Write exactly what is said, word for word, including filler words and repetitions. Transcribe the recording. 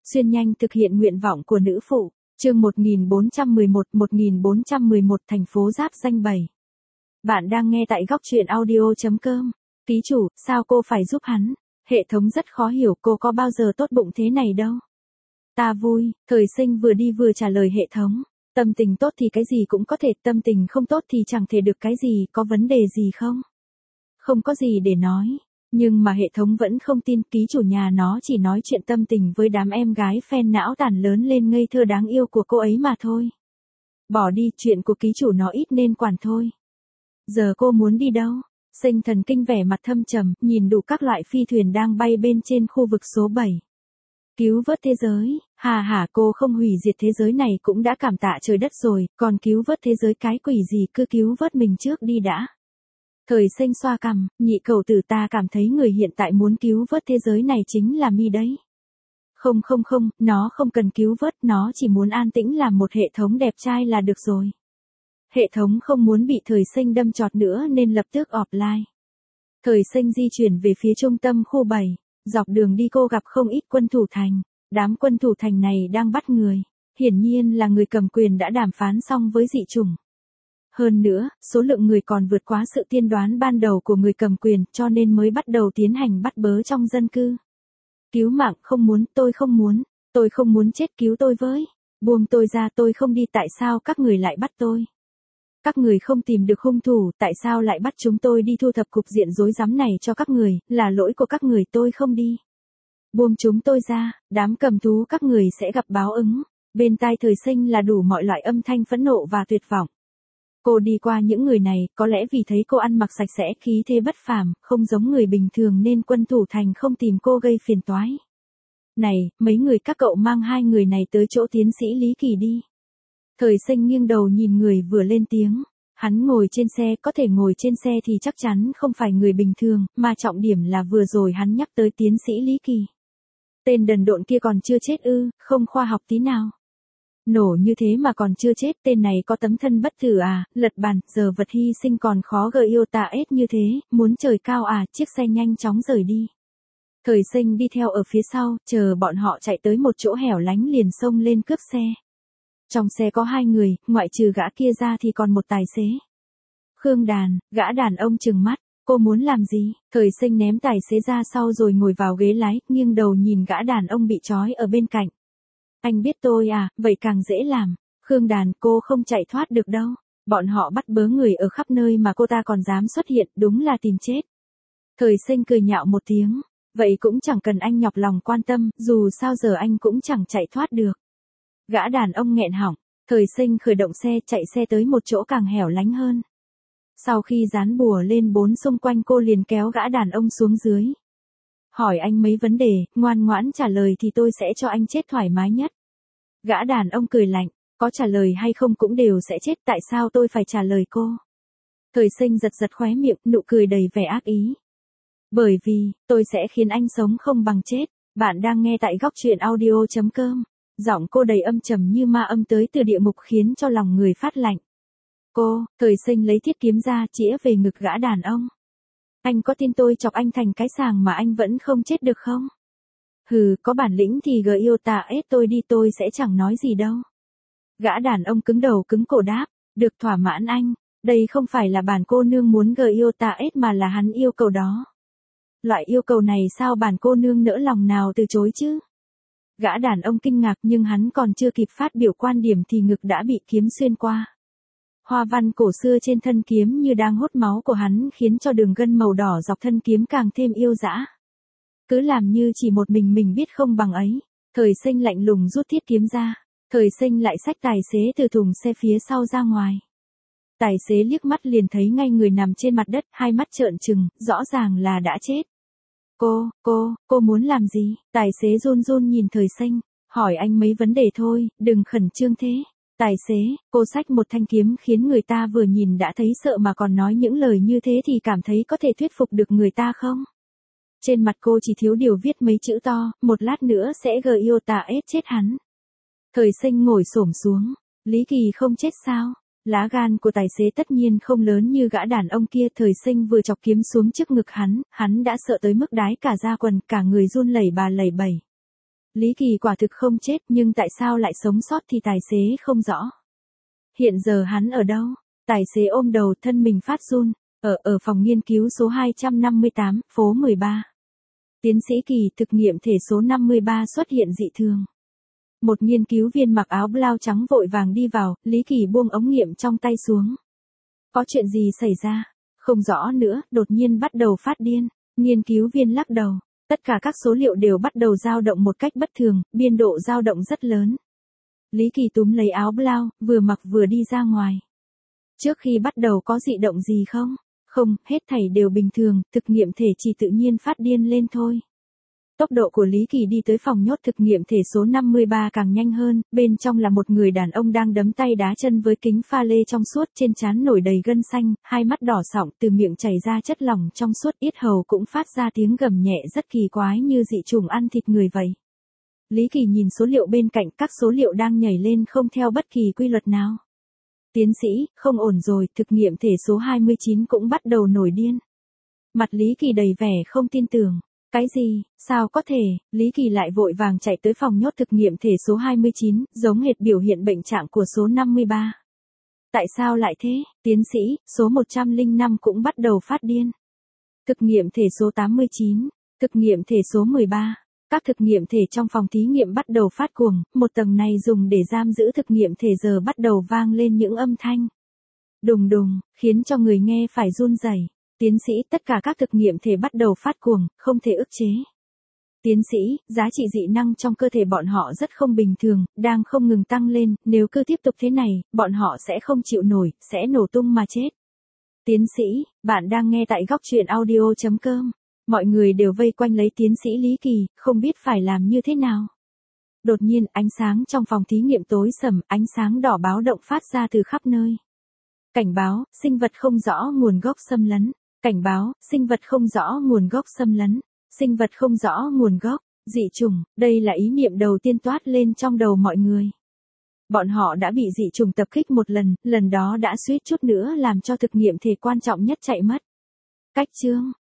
Xuyên nhanh thực hiện nguyện vọng của nữ phụ. Chương một nghìn bốn trăm mười một, một nghìn bốn trăm mười một thành phố giáp danh bảy. Bạn đang nghe tại góc truyện audio chấm com. Ký chủ, sao cô phải giúp hắn? Hệ thống rất khó hiểu, cô có bao giờ tốt bụng thế này đâu. Ta vui, thời sinh vừa đi vừa trả lời hệ thống. Tâm tình tốt thì cái gì cũng có thể, tâm tình không tốt thì chẳng thể được cái gì, có vấn đề gì không? Không có gì để nói. Nhưng mà hệ thống vẫn không tin, ký chủ nhà nó chỉ nói chuyện tâm tình với đám em gái fan não tàn lớn lên ngây thơ đáng yêu của cô ấy mà thôi. Bỏ đi, chuyện của ký chủ nó ít nên quản thôi. Giờ cô muốn đi đâu? Sinh thần kinh vẻ mặt thâm trầm, nhìn đủ các loại phi thuyền đang bay bên trên khu vực số bảy. Cứu vớt thế giới, hà hả cô không hủy diệt thế giới này cũng đã cảm tạ trời đất rồi, còn cứu vớt thế giới cái quỷ gì, cứ cứu vớt mình trước đi đã. Thời sinh xoa cằm, nhị cầu tử, ta cảm thấy người hiện tại muốn cứu vớt thế giới này chính là mi đấy. Không không không, nó không cần cứu vớt, nó chỉ muốn an tĩnh làm một hệ thống đẹp trai là được rồi. Hệ thống không muốn bị thời sinh đâm chọt nữa nên lập tức offline. Thời sinh di chuyển về phía trung tâm khu bảy, dọc đường đi cô gặp không ít quân thủ thành. Đám quân thủ thành này đang bắt người, hiển nhiên là người cầm quyền đã đàm phán xong với dị chủng. Hơn nữa, số lượng người còn vượt quá sự tiên đoán ban đầu của người cầm quyền, cho nên mới bắt đầu tiến hành bắt bớ trong dân cư. Cứu mạng, không muốn, tôi không muốn, tôi không muốn chết, cứu tôi với. Buông tôi ra, tôi không đi, tại sao các người lại bắt tôi? Các người không tìm được hung thủ, tại sao lại bắt chúng tôi đi thu thập cục diện rối rắm này cho các người, là lỗi của các người, tôi không đi. Buông chúng tôi ra, đám cầm thú các người sẽ gặp báo ứng. Bên tai thời sinh là đủ mọi loại âm thanh phẫn nộ và tuyệt vọng. Cô đi qua những người này, có lẽ vì thấy cô ăn mặc sạch sẽ, khí thế bất phàm, không giống người bình thường nên quân thủ thành không tìm cô gây phiền toái. Này, mấy người các cậu mang hai người này tới chỗ tiến sĩ Lý Kỳ đi. Thời sinh nghiêng đầu nhìn người vừa lên tiếng. Hắn ngồi trên xe, có thể ngồi trên xe thì chắc chắn không phải người bình thường, mà trọng điểm là vừa rồi hắn nhắc tới tiến sĩ Lý Kỳ. Tên đần độn kia còn chưa chết ư, không khoa học tí nào. Nổ như thế mà còn chưa chết, tên này có tấm thân bất tử à, lật bàn, giờ vật hy sinh còn khó gợi yêu ta ết như thế, muốn trời cao à, chiếc xe nhanh chóng rời đi. Thời sinh đi theo ở phía sau, chờ bọn họ chạy tới một chỗ hẻo lánh liền xông lên cướp xe. Trong xe có hai người, ngoại trừ gã kia ra thì còn một tài xế. Khương Đàn, gã đàn ông trừng mắt, cô muốn làm gì? Thời sinh ném tài xế ra sau rồi ngồi vào ghế lái, nghiêng đầu nhìn gã đàn ông bị trói ở bên cạnh. Anh biết tôi à, vậy càng dễ làm. Khương Đàn, cô không chạy thoát được đâu. Bọn họ bắt bớ người ở khắp nơi mà cô ta còn dám xuất hiện, đúng là tìm chết. Thời sinh cười nhạo một tiếng. Vậy cũng chẳng cần anh nhọc lòng quan tâm, dù sao giờ anh cũng chẳng chạy thoát được. Gã đàn ông nghẹn họng. Thời sinh khởi động xe, chạy xe tới một chỗ càng hẻo lánh hơn. Sau khi dán bùa lên bốn xung quanh, cô liền kéo gã đàn ông xuống dưới. Hỏi anh mấy vấn đề, ngoan ngoãn trả lời thì tôi sẽ cho anh chết thoải mái nhất. Gã đàn ông cười lạnh, có trả lời hay không cũng đều sẽ chết, tại sao tôi phải trả lời cô? Thời sinh giật giật khóe miệng, nụ cười đầy vẻ ác ý. Bởi vì, tôi sẽ khiến anh sống không bằng chết. Bạn đang nghe tại góc truyện audio chấm com. Giọng cô đầy âm trầm như ma âm tới từ địa ngục khiến cho lòng người phát lạnh. Cô, thời sinh lấy thiết kiếm ra chĩa về ngực gã đàn ông. Anh có tin tôi chọc anh thành cái sàng mà anh vẫn không chết được không? Hừ, có bản lĩnh thì gợi yêu ta ết tôi đi, tôi sẽ chẳng nói gì đâu. Gã đàn ông cứng đầu cứng cổ đáp, được thỏa mãn anh, đây không phải là bản cô nương muốn gợi yêu ta ết mà là hắn yêu cầu đó. Loại yêu cầu này sao bản cô nương nỡ lòng nào từ chối chứ? Gã đàn ông kinh ngạc nhưng hắn còn chưa kịp phát biểu quan điểm thì ngực đã bị kiếm xuyên qua. Hoa văn cổ xưa trên thân kiếm như đang hút máu của hắn khiến cho đường gân màu đỏ dọc thân kiếm càng thêm yêu dã. Cứ làm như chỉ một mình mình biết không bằng ấy. Thời sinh lạnh lùng rút thiết kiếm ra. Thời sinh lại xách tài xế từ thùng xe phía sau ra ngoài. Tài xế liếc mắt liền thấy ngay người nằm trên mặt đất, hai mắt trợn trừng, rõ ràng là đã chết. Cô, cô, cô muốn làm gì? Tài xế run run nhìn thời sinh, hỏi anh mấy vấn đề thôi, đừng khẩn trương thế. Tài xế, cô xách một thanh kiếm khiến người ta vừa nhìn đã thấy sợ mà còn nói những lời như thế thì cảm thấy có thể thuyết phục được người ta không? Trên mặt cô chỉ thiếu điều viết mấy chữ to, một lát nữa sẽ gợi yêu ta ết chết hắn. Thời sinh ngồi xổm xuống, Lý Kỳ không chết sao? Lá gan của tài xế tất nhiên không lớn như gã đàn ông kia. Thời sinh vừa chọc kiếm xuống trước ngực hắn, hắn đã sợ tới mức đái cả da quần, cả người run lẩy bà lẩy bẩy. Lý Kỳ quả thực không chết nhưng tại sao lại sống sót thì tài xế không rõ. Hiện giờ hắn ở đâu? Tài xế ôm đầu thân mình phát run, ở ở phòng nghiên cứu số hai trăm năm mươi tám, phố mười ba. Tiến sĩ Kỳ, thực nghiệm thể số năm mươi ba xuất hiện dị thường. Một nghiên cứu viên mặc áo blau trắng vội vàng đi vào, Lý Kỳ buông ống nghiệm trong tay xuống. Có chuyện gì xảy ra? Không rõ nữa, đột nhiên bắt đầu phát điên. Nghiên cứu viên lắc đầu. Tất cả các số liệu đều bắt đầu dao động một cách bất thường, biên độ dao động rất lớn. Lý Kỳ túm lấy áo blau, vừa mặc vừa đi ra ngoài. Trước khi bắt đầu có dị động gì không? Không, hết thảy đều bình thường, thực nghiệm thể chỉ tự nhiên phát điên lên thôi. Tốc độ của Lý Kỳ đi tới phòng nhốt thực nghiệm thể số năm mươi ba càng nhanh hơn, bên trong là một người đàn ông đang đấm tay đá chân với kính pha lê trong suốt, trên trán nổi đầy gân xanh, hai mắt đỏ sọng, từ miệng chảy ra chất lỏng trong suốt, yết hầu cũng phát ra tiếng gầm nhẹ rất kỳ quái như dị trùng ăn thịt người vậy. Lý Kỳ nhìn số liệu bên cạnh, các số liệu đang nhảy lên không theo bất kỳ quy luật nào. Tiến sĩ, không ổn rồi, thực nghiệm thể số hai mươi chín cũng bắt đầu nổi điên. Mặt Lý Kỳ đầy vẻ không tin tưởng. Cái gì, sao có thể, Lý Kỳ lại vội vàng chạy tới phòng nhốt thực nghiệm thể số hai mươi chín, giống hệt biểu hiện bệnh trạng của số năm mươi ba. Tại sao lại thế, tiến sĩ, số một trăm lẻ năm cũng bắt đầu phát điên. Thực nghiệm thể số tám mươi chín, thực nghiệm thể số mười ba. Các thực nghiệm thể trong phòng thí nghiệm bắt đầu phát cuồng, một tầng này dùng để giam giữ thực nghiệm thể giờ bắt đầu vang lên những âm thanh đùng đùng, khiến cho người nghe phải run rẩy. Tiến sĩ, tất cả các thực nghiệm thể bắt đầu phát cuồng, không thể ức chế. Tiến sĩ, giá trị dị năng trong cơ thể bọn họ rất không bình thường, đang không ngừng tăng lên, nếu cứ tiếp tục thế này, bọn họ sẽ không chịu nổi, sẽ nổ tung mà chết. Tiến sĩ, bạn đang nghe tại góc truyện audio chấm com. Mọi người đều vây quanh lấy tiến sĩ Lý Kỳ, không biết phải làm như thế nào. Đột nhiên, ánh sáng trong phòng thí nghiệm tối sầm, ánh sáng đỏ báo động phát ra từ khắp nơi. Cảnh báo, sinh vật không rõ nguồn gốc xâm lấn. Cảnh báo, sinh vật không rõ nguồn gốc xâm lấn. Sinh vật không rõ nguồn gốc, dị chủng, đây là ý niệm đầu tiên toát lên trong đầu mọi người. Bọn họ đã bị dị chủng tập kích một lần, lần đó đã suýt chút nữa làm cho thực nghiệm thể quan trọng nhất chạy mất. Cách chương,